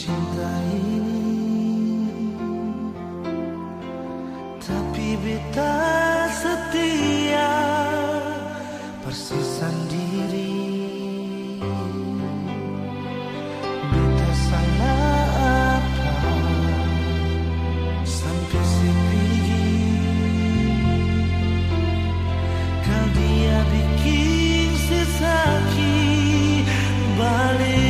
cinta ini, tapi beta setia persis sendiri. Beta salah apa sampai si pergi, kau dia bikin si sakit balik.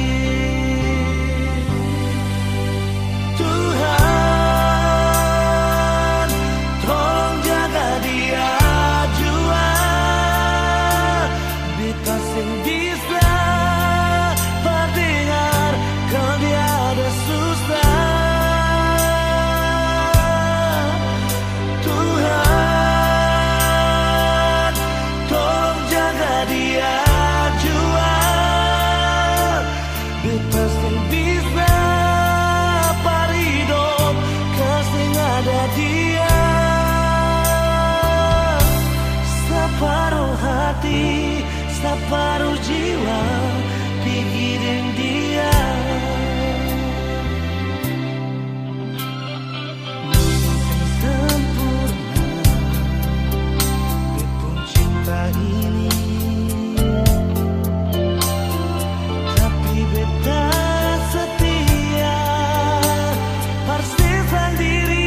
Separuh jiwa pikirin dia, mungkin sempurna bepung cinta ini, tapi beta setia persis sendiri.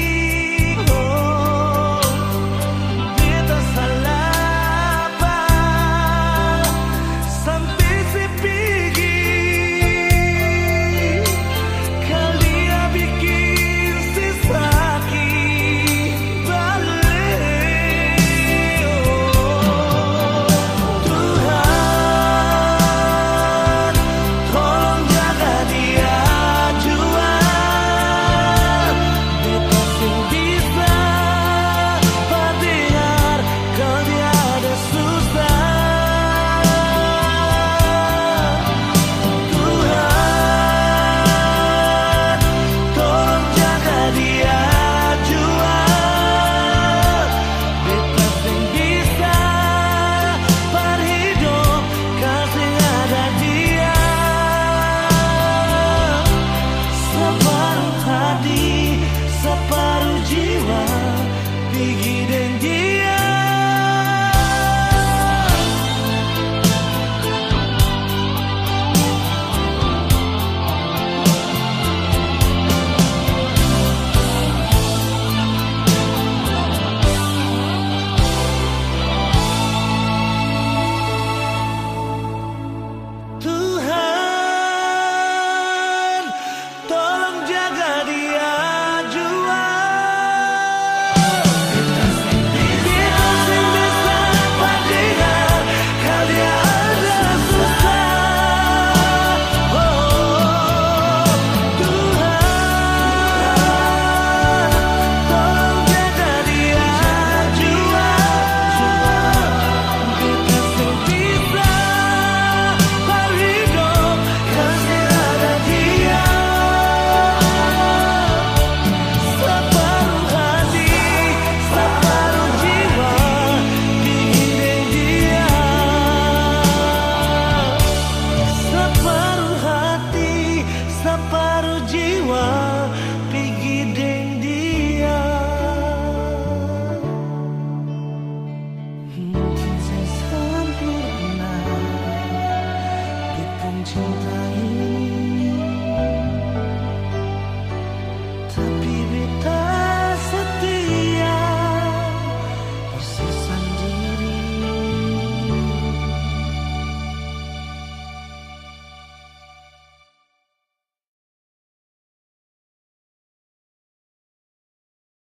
Separuh jiwa pikirin dia. Tuhan, tolong jaga dia. Separuh jiwa pikirin dia. Mungkin saya sempurna bepung cinta ini,